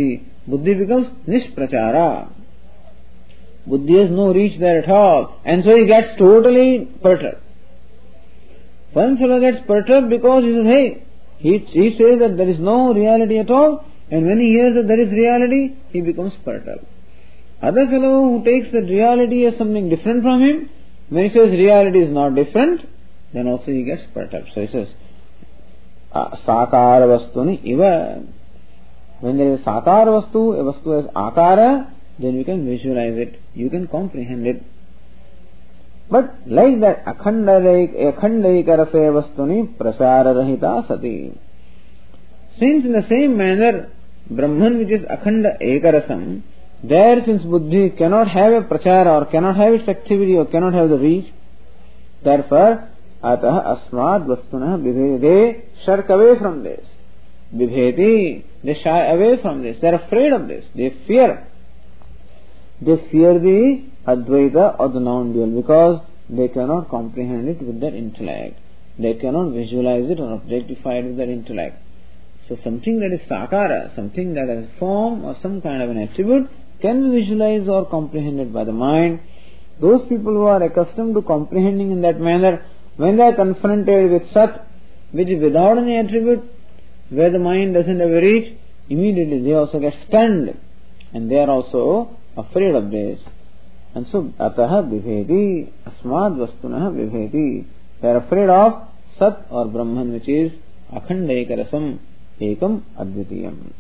Buddhi becomes Nishprachara. Buddhi has no reach there at all, and so he gets totally perturbed. One fellow gets perturbed because he says, hey, he, he says that there is no reality at all, and when he hears that there is reality, he becomes perturbed. Other fellow who takes that reality as something different from him, when he says reality is not different, then also he gets perturbed. So he says, Sakara Vastuni Iva. When there is Sakara Vastu, a Vastu has Akara, then you can visualize it, you can comprehend it. But like that, Akhandaikarase Vastuni Prasara Rahita Sati. Since in the same manner, Brahman which is Akhanda Ekarasam, there since Buddhi cannot have a prachara or cannot have its activity or cannot have the reach, therefore, Atah Asmad Vastuna Vivede shirk away from this. Vivheti, they shy away from this, they are afraid of this, they fear. They fear the Advaita or the non-dual because they cannot comprehend it with their intellect. They cannot visualize it or objectify it with their intellect. So something that is Sakara, something that has form or some kind of an attribute can be visualized or comprehended by the mind. Those people who are accustomed to comprehending in that manner, when they are confronted with Sat, which is without any attribute, where the mind doesn't have a reach, immediately they also get stunned, and they are also afraid of this. And so, Ataha Vivheti, Asmad Vastunaha Vivheti. They are afraid of Sat or Brahman, which is Akhanda Ekarasam, Ekam Advitiyam.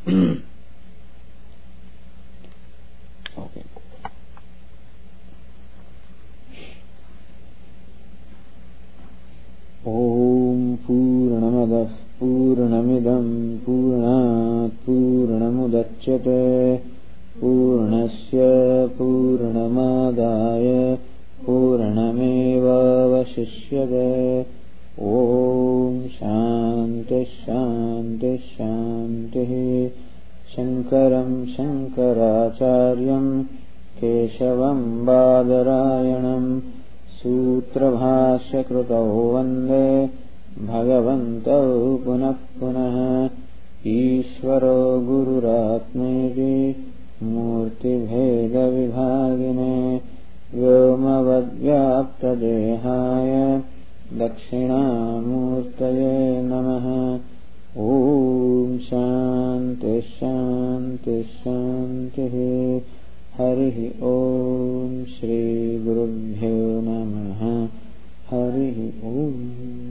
Okay. Om Purnamadah Purnamidam Purnat Purnamudachyate Purnasya Purnamadaya Purnameva Vasishyate. Om Shanti Shanti Shanti. Shankaram Shankaracharyam Keshavam Badarayanam Sutrabhashya Krutau Vande Bhagavantau Punah Punah. Ishvaro Gururatmeti Murti Bheda Vibhagine Vyomavadvyapta Dehaya Dakshinamurtaye Namaha. Om Shanti Shanti Shanti. Harihi Om Shri Gurubhyo Namaha. Harihi Om.